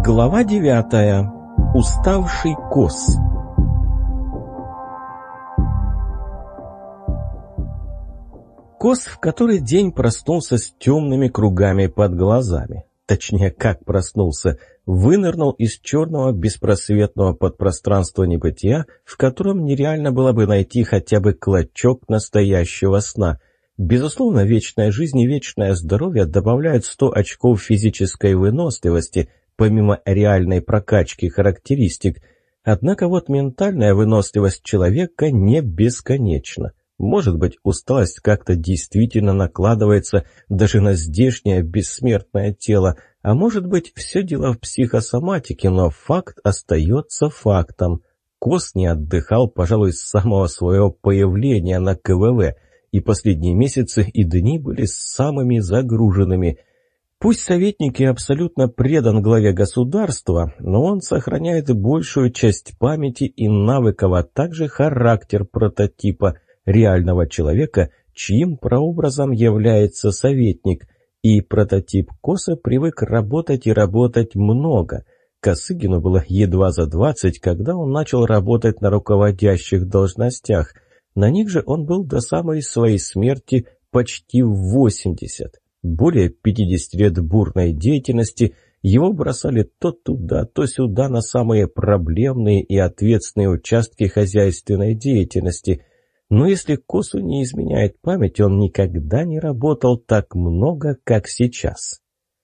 Глава 9. Уставший Кос. Кос в который день проснулся с темными кругами под глазами. Точнее, как проснулся, вынырнул из черного беспросветного подпространства небытия, в котором нереально было бы найти хотя бы клочок настоящего сна. Безусловно, вечная жизнь и вечное здоровье добавляют 100 очков физической выносливости, помимо реальной прокачки характеристик. Однако вот ментальная выносливость человека не бесконечна. Может быть, усталость как-то действительно накладывается даже на здешнее бессмертное тело, а может быть, все дело в психосоматике, но факт остается фактом. Кос не отдыхал, пожалуй, с самого своего появления на КВВ, и последние месяцы и дни были самыми загруженными. Пусть советник и абсолютно предан главе государства, но он сохраняет большую часть памяти и навыков, а также характер прототипа реального человека, чьим прообразом является советник. И прототип Коса привык работать и работать много. Косыгину было едва за 20, когда он начал работать на руководящих должностях. На них же он был до самой своей смерти почти в 80. Более 50 лет бурной деятельности, его бросали то туда, то сюда на самые проблемные и ответственные участки хозяйственной деятельности. Но если Косу не изменяет память, он никогда не работал так много, как сейчас.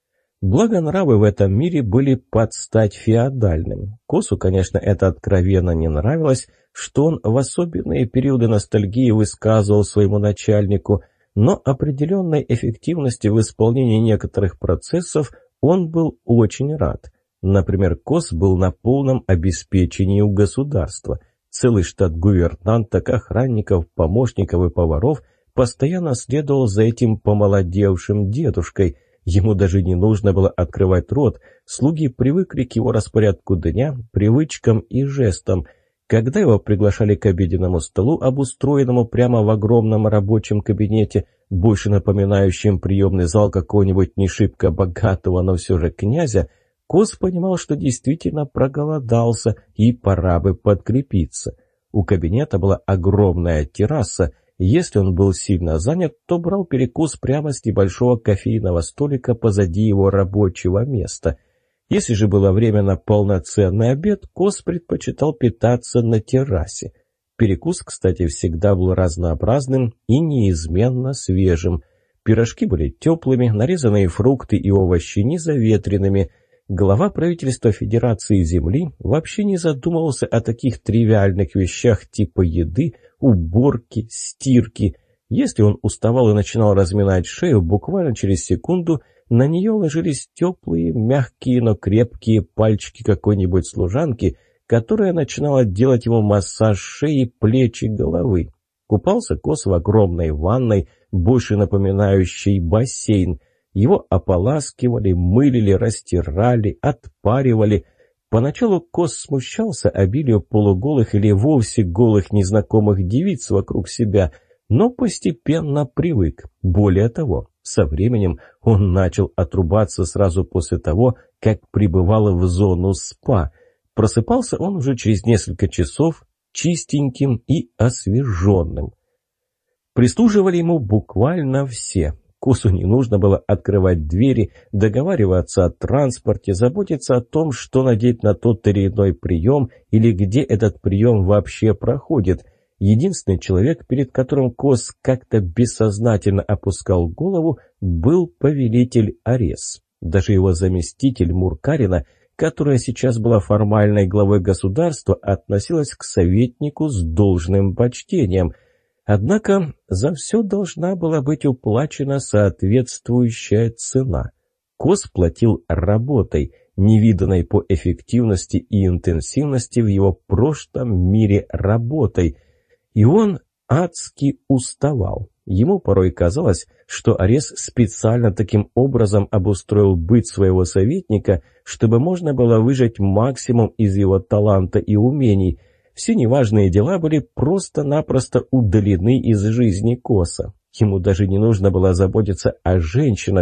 Благо нравы в этом мире были под стать феодальным. Косу, конечно, это откровенно не нравилось, что он в особенные периоды ностальгии высказывал своему начальнику, но определенной эффективности в исполнении некоторых процессов он был очень рад. Например, Кос был на полном обеспечении у государства. Целый штат гувернанток, охранников, помощников и поваров постоянно следовал за этим помолодевшим дедушкой. Ему даже не нужно было открывать рот, слуги привыкли к его распорядку дня, привычкам и жестам. Когда его приглашали к обеденному столу, обустроенному прямо в огромном рабочем кабинете, больше напоминающем приемный зал какого-нибудь не шибко богатого, но все же князя, Кос понимал, что действительно проголодался и пора бы подкрепиться. У кабинета была огромная терраса. Если он был сильно занят, то брал перекус прямо с небольшого кофейного столика позади его рабочего места. Если же было время на полноценный обед, Кос предпочитал питаться на террасе. Перекус, кстати, всегда был разнообразным и неизменно свежим. Пирожки были теплыми, нарезанные фрукты и овощи незаветренными. Глава правительства Федерации Земли вообще не задумывался о таких тривиальных вещах типа еды, уборки, стирки. Если он уставал и начинал разминать шею, буквально через секунду на нее ложились теплые, мягкие, но крепкие пальчики какой-нибудь служанки, которая начинала делать ему массаж шеи, плеч и головы. Купался Кос в огромной ванной, больше напоминающей бассейн. Его ополаскивали, мылили, растирали, отпаривали. Поначалу Кос смущался обилию полуголых или вовсе голых незнакомых девиц вокруг себя, но постепенно привык. Более того, со временем он начал отрубаться сразу после того, как прибывал в зону СПА. Просыпался он уже через несколько часов, чистеньким и освеженным. Прислуживали ему буквально все. Косу не нужно было открывать двери, договариваться о транспорте, заботиться о том, что надеть на тот или иной прием или где этот прием вообще проходит. Единственный человек, перед которым Кос как-то бессознательно опускал голову, был повелитель Арес. Даже его заместитель Муркарина, которая сейчас была формальной главой государства, относилась к советнику с должным почтением. Однако за все должна была быть уплачена соответствующая цена. Кос платил работой, невиданной по эффективности и интенсивности в его прошлом мире работой, и он адски уставал. Ему порой казалось, что Арес специально таким образом обустроил быт своего советника, чтобы можно было выжать максимум из его таланта и умений. Все неважные дела были просто-напросто удалены из жизни Коса. Ему даже не нужно было заботиться о женщинах.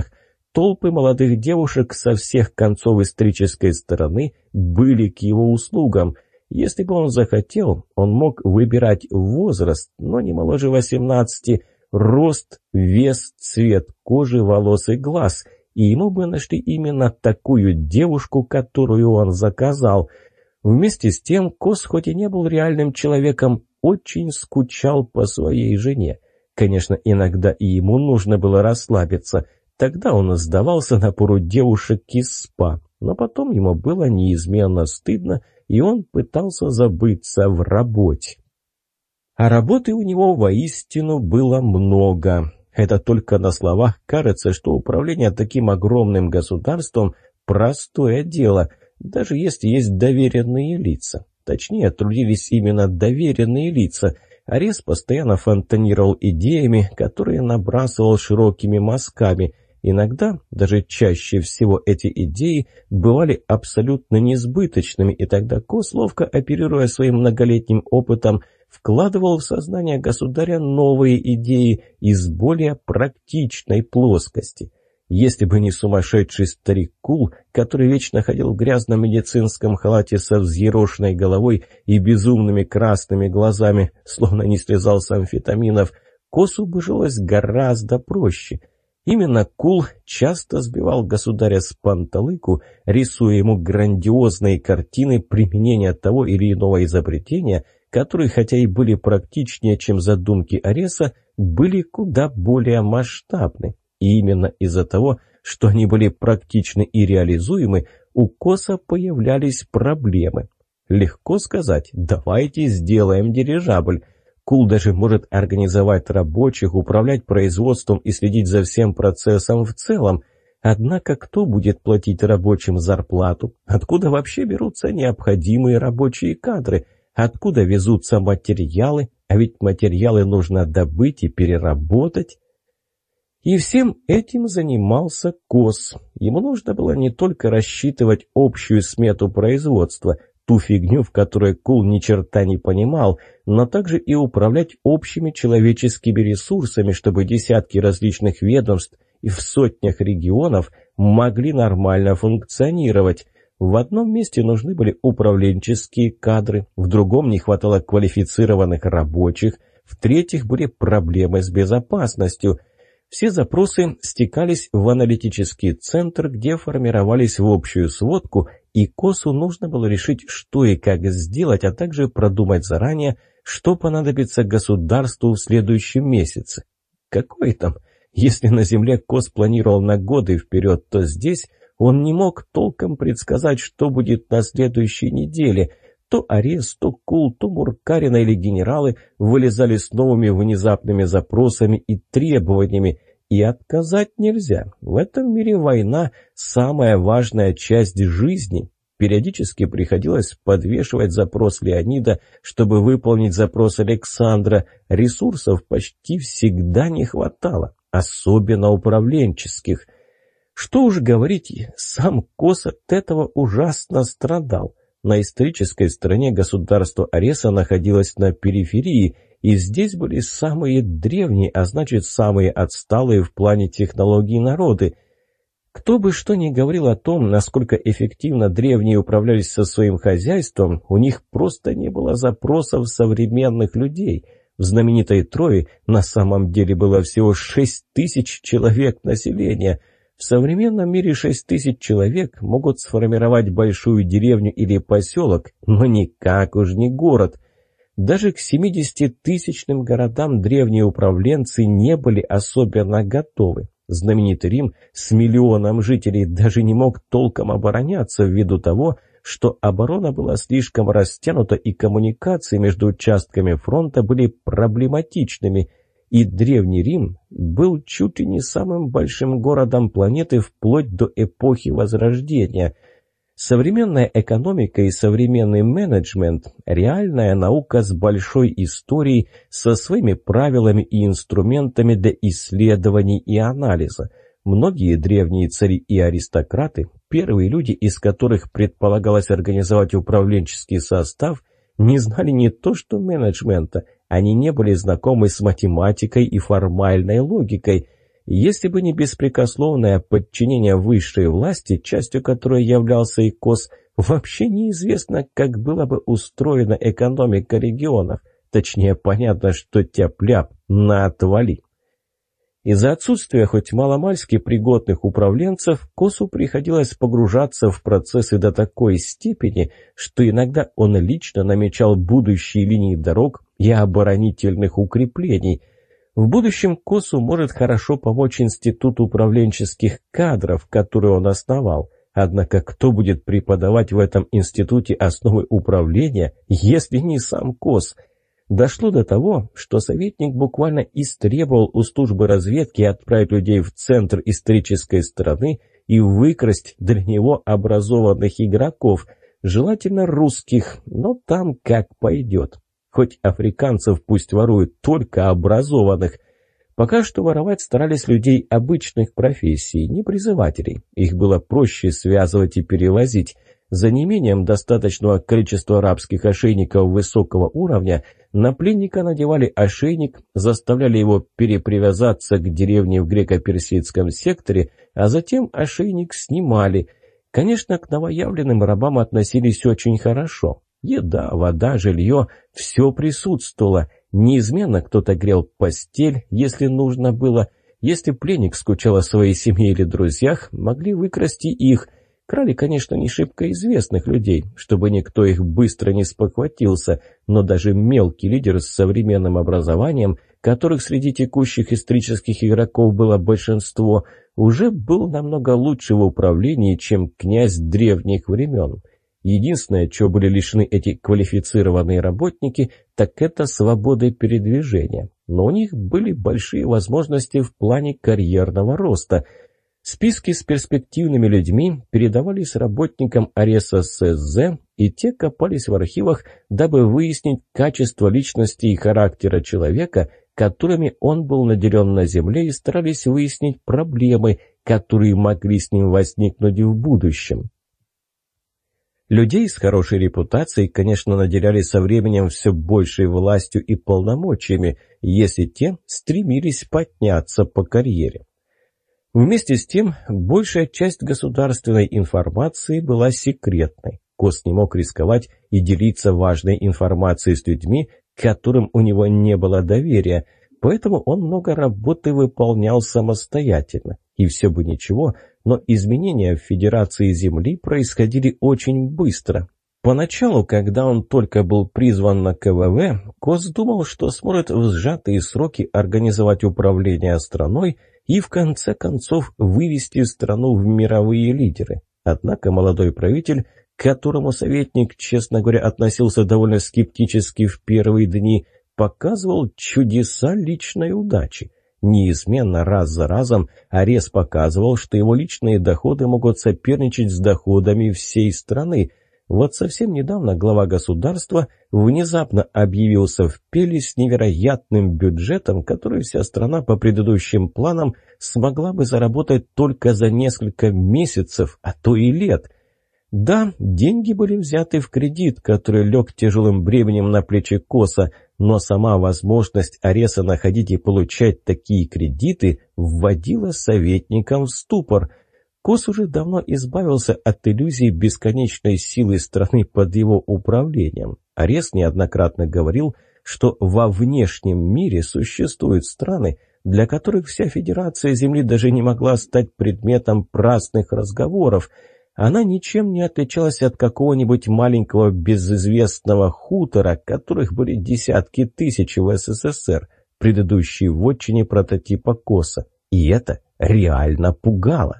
Толпы молодых девушек со всех концов исторической стороны были к его услугам. Если бы он захотел, он мог выбирать возраст, но не моложе 18, рост, вес, цвет кожи, волос и глаз, и ему бы нашли именно такую девушку, которую он заказал. Вместе с тем Кос, хоть и не был реальным человеком, очень скучал по своей жене. Конечно, иногда и ему нужно было расслабиться. Тогда он сдавался напору девушек из спа, но потом ему было неизменно стыдно, и он пытался забыться в работе. А работы у него воистину было много. Это только на словах кажется, что управление таким огромным государством – простое дело, даже если есть доверенные лица. Точнее, трудились именно доверенные лица. Арес постоянно фонтанировал идеями, которые набрасывал широкими мазками. Иногда, даже чаще всего, эти идеи бывали абсолютно несбыточными, и тогда Кос, ловко оперируя своим многолетним опытом, вкладывал в сознание государя новые идеи из более практичной плоскости. Если бы не сумасшедший старик Кул, который вечно ходил в грязном медицинском халате со взъерошенной головой и безумными красными глазами, словно не слезал с амфетаминов, Косу бы жилось гораздо проще. Именно Кул часто сбивал государя с панталыку, рисуя ему грандиозные картины применения того или иного изобретения, которые, хотя и были практичнее, чем задумки Ареса, были куда более масштабны. И именно из-за того, что они были практичны и реализуемы, у Коса появлялись проблемы. Легко сказать: давайте сделаем дирижабль. Кул даже может организовать рабочих, управлять производством и следить за всем процессом в целом. Однако кто будет платить рабочим зарплату? Откуда вообще берутся необходимые рабочие кадры? Откуда везутся материалы? А ведь материалы нужно добыть и переработать. И всем этим занимался Кос. Ему нужно было не только рассчитывать общую смету производства, ту фигню, в которой Кул ни черта не понимал, но также и управлять общими человеческими ресурсами, чтобы десятки различных ведомств и в сотнях регионов могли нормально функционировать. В одном месте нужны были управленческие кадры, в другом не хватало квалифицированных рабочих, в-третьих были проблемы с безопасностью. Все запросы стекались в аналитический центр, где формировались в общую сводку, и Косу нужно было решить, что и как сделать, а также продумать заранее, что понадобится государству в следующем месяце. Какой там? Если на Земле Кос планировал на годы вперед, то здесь он не мог толком предсказать, что будет на следующей неделе. То Арес, то Кул, то Муркарина или генералы вылезали с новыми внезапными запросами и требованиями, и отказать нельзя. В этом мире война – самая важная часть жизни. Периодически приходилось подвешивать запрос Леонида, чтобы выполнить запрос Александра. Ресурсов почти всегда не хватало, особенно управленческих. Что уж говорить, сам Кос от этого ужасно страдал. На исторической стороне государство Ареса находилось на периферии, и здесь были самые древние, а значит самые отсталые в плане технологий народы. Кто бы что ни говорил о том, насколько эффективно древние управлялись со своим хозяйством, у них просто не было запросов современных людей. В знаменитой Трое на самом деле было всего 6000 человек населения. В современном мире 6000 человек могут сформировать большую деревню или поселок, но никак уж не город. Даже к 70-тысячным городам древние управленцы не были особенно готовы. Знаменитый Рим с 1 миллионом жителей даже не мог толком обороняться ввиду того, что оборона была слишком растянута и коммуникации между участками фронта были проблематичными. И Древний Рим был чуть ли не самым большим городом планеты вплоть до эпохи Возрождения. Современная экономика и современный менеджмент – реальная наука с большой историей, со своими правилами и инструментами для исследований и анализа. Многие древние цари и аристократы, первые люди, из которых предполагалось организовать управленческий состав, не знали не то что менеджмента, они не были знакомы с математикой и формальной логикой. Если бы не беспрекословное подчинение высшей власти, частью которой являлся и КОС, вообще неизвестно, как была бы устроена экономика регионов. Точнее, понятно, что тяп-ляп на отвали. Из-за отсутствия хоть маломальски пригодных управленцев, КОСу приходилось погружаться в процессы до такой степени, что иногда он лично намечал будущие линии дорог и оборонительных укреплений. В будущем КОСу может хорошо помочь Институт управленческих кадров, который он основал. Однако кто будет преподавать в этом институте основы управления, если не сам КОС? Дошло до того, что советник буквально истребовал у службы разведки отправить людей в центр исторической страны и выкрасть для него образованных игроков, желательно русских, но там как пойдет. Хоть африканцев пусть воруют, только образованных. Пока что воровать старались людей обычных профессий, не призывателей. Их было проще связывать и перевозить. За неимением достаточного количества рабских ошейников высокого уровня на пленника надевали ошейник, заставляли его перепривязаться к деревне в греко-персидском секторе, а затем ошейник снимали. Конечно, к новоявленным рабам относились очень хорошо. Еда, вода, жилье – все присутствовало. Неизменно кто-то грел постель, если нужно было. Если пленник скучал о своей семье или друзьях, могли выкрасть и их. Крали, конечно, не шибко известных людей, чтобы никто их быстро не спохватился, но даже мелкий лидер с современным образованием, которых среди текущих исторических игроков было большинство, уже был намного лучше в управлении, чем князь древних времен. Единственное, чего были лишены эти квалифицированные работники, так это свободы передвижения. Но у них были большие возможности в плане карьерного роста. Списки с перспективными людьми передавались работникам Ареса ССЗ, и те копались в архивах, дабы выяснить качество личности и характера человека, которыми он был наделен на земле, и старались выяснить проблемы, которые могли с ним возникнуть в будущем. Людей с хорошей репутацией, конечно, наделяли со временем все большей властью и полномочиями, если те стремились подняться по карьере. Вместе с тем, большая часть государственной информации была секретной. КОС не мог рисковать и делиться важной информацией с людьми, к которым у него не было доверия, поэтому он много работы выполнял самостоятельно. И все бы ничего, но изменения в Федерации Земли происходили очень быстро. Поначалу, когда он только был призван на КВВ, КОС думал, что сможет в сжатые сроки организовать управление страной и в конце концов вывести страну в мировые лидеры. Однако молодой правитель, к которому советник, честно говоря, относился довольно скептически в первые дни, показывал чудеса личной удачи. Неизменно раз за разом Арес показывал, что его личные доходы могут соперничать с доходами всей страны. Вот совсем недавно глава государства внезапно объявился в Пеле с невероятным бюджетом, который вся страна по предыдущим планам смогла бы заработать только за несколько месяцев, а то и лет. Да, деньги были взяты в кредит, который лег тяжелым бременем на плечи КОСа, но сама возможность Ареса находить и получать такие кредиты вводила советникам в ступор. КОС уже давно избавился от иллюзий бесконечной силы страны под его управлением. Арес неоднократно говорил, что во внешнем мире существуют страны, для которых вся Федерация Земли даже не могла стать предметом праздных разговоров. Она ничем не отличалась от какого-нибудь маленького безызвестного хутора, которых были десятки тысяч в СССР, предыдущей вотчине прототипа КОСа. И это реально пугало.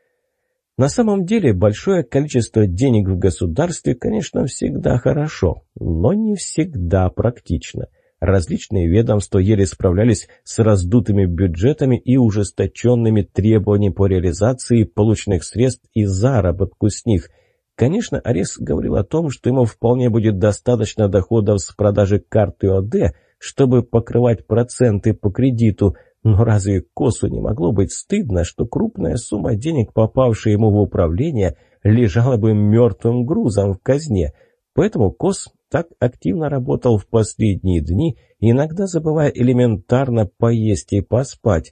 На самом деле, большое количество денег в государстве, конечно, всегда хорошо, но не всегда практично. Различные ведомства еле справлялись с раздутыми бюджетами и ужесточенными требованиями по реализации полученных средств и заработку с них. Конечно, Арес говорил о том, что ему вполне будет достаточно доходов с продажи карты ОД, чтобы покрывать проценты по кредиту, но разве КОСу не могло быть стыдно, что крупная сумма денег, попавшая ему в управление, лежала бы мертвым грузом в казне? Поэтому КОС так активно работал в последние дни, иногда забывая элементарно поесть и поспать.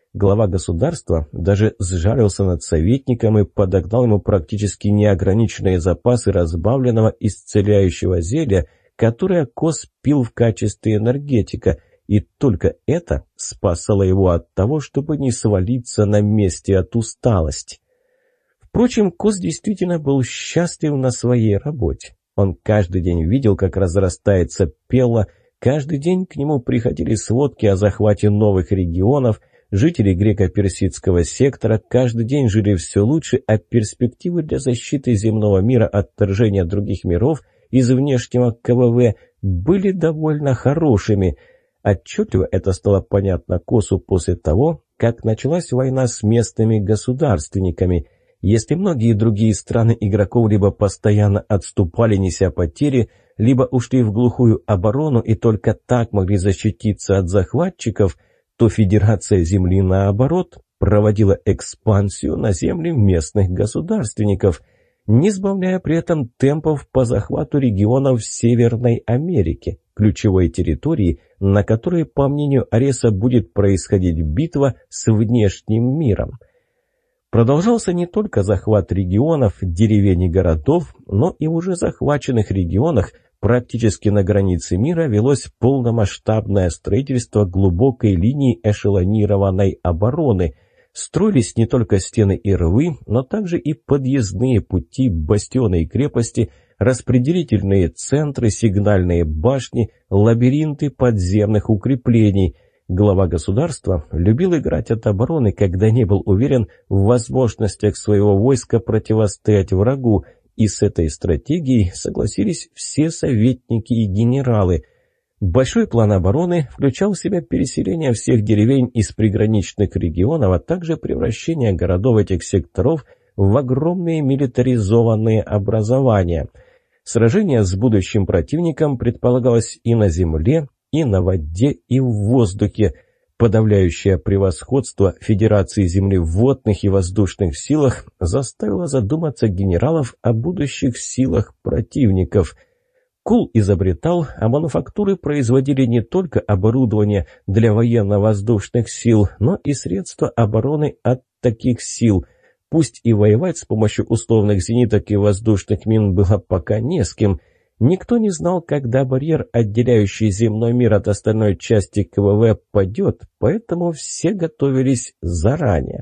Глава государства даже сжалился над советником и подогнал ему практически неограниченные запасы разбавленного исцеляющего зелья, которое Кос пил в качестве энергетика, и только это спасало его от того, чтобы не свалиться на месте от усталости. Впрочем, Кос действительно был счастлив на своей работе. Он каждый день видел, как разрастается Пелла, каждый день к нему приходили сводки о захвате новых регионов. Жители греко-персидского сектора каждый день жили все лучше, а перспективы для защиты земного мира от вторжения других миров из внешнего КВВ были довольно хорошими. Отчетливо это стало понятно Косу после того, как началась война с местными государственниками. Если многие другие страны игроков либо постоянно отступали, неся потери, либо ушли в глухую оборону и только так могли защититься от захватчиков, то Федерация Земли, наоборот, проводила экспансию на земли местных государственников, не сбавляя при этом темпов по захвату регионов Северной Америки, ключевой территории, на которой, по мнению Ареса, будет происходить битва с внешним миром. Продолжался не только захват регионов, деревень и городов, но и в уже захваченных регионах практически на границе мира велось полномасштабное строительство глубокой линии эшелонированной обороны. Строились не только стены и рвы, но также и подъездные пути, бастионы и крепости, распределительные центры, сигнальные башни, лабиринты подземных укреплений. Глава государства любил играть от обороны, когда не был уверен в возможностях своего войска противостоять врагу, и с этой стратегией согласились все советники и генералы. Большой план обороны включал в себя переселение всех деревень из приграничных регионов, а также превращение городов этих секторов в огромные милитаризованные образования. Сражение с будущим противником предполагалось и на земле, и на воде, и в воздухе. Подавляющее превосходство Федерации Земли в водных и воздушных силах заставило задуматься генералов о будущих силах противников. Кул изобретал, а мануфактуры производили не только оборудование для военно-воздушных сил, но и средства обороны от таких сил. Пусть и воевать с помощью условных зениток и воздушных мин было пока не с кем. Никто не знал, когда барьер, отделяющий земной мир от остальной части КВВ, падет, поэтому все готовились заранее.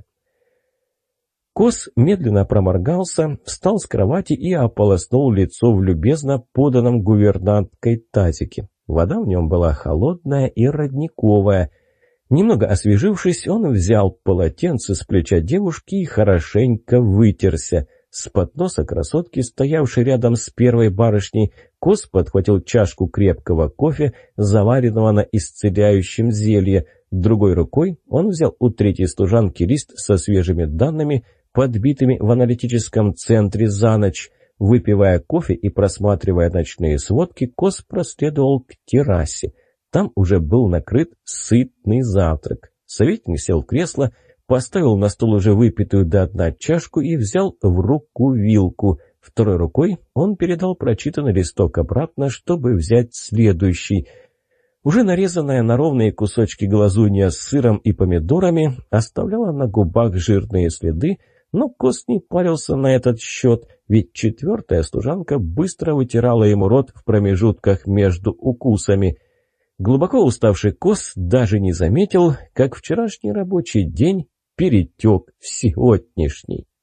Кос медленно проморгался, встал с кровати и ополоснул лицо в любезно поданном гувернанткой тазике. Вода в нем была холодная и родниковая. Немного освежившись, он взял полотенце с плеча девушки и хорошенько вытерся. С подноса красотки, стоявшей рядом с первой барышней, Кос подхватил чашку крепкого кофе, заваренного на исцеляющем зелье. Другой рукой он взял у третьей служанки лист со свежими данными, подбитыми в аналитическом центре за ночь. Выпивая кофе и просматривая ночные сводки, Кос проследовал к террасе. Там уже был накрыт сытный завтрак. Советник сел в кресло, поставил на стол уже выпитую до дна чашку и взял в руку вилку. Второй рукой он передал прочитанный листок обратно, чтобы взять следующий. Уже нарезанная на ровные кусочки глазунья с сыром и помидорами оставляла на губах жирные следы, но Кос не парился на этот счет, ведь четвертая служанка быстро вытирала ему рот в промежутках между укусами. Глубоко уставший Кос даже не заметил, как вчерашний рабочий день перетек в сегодняшний.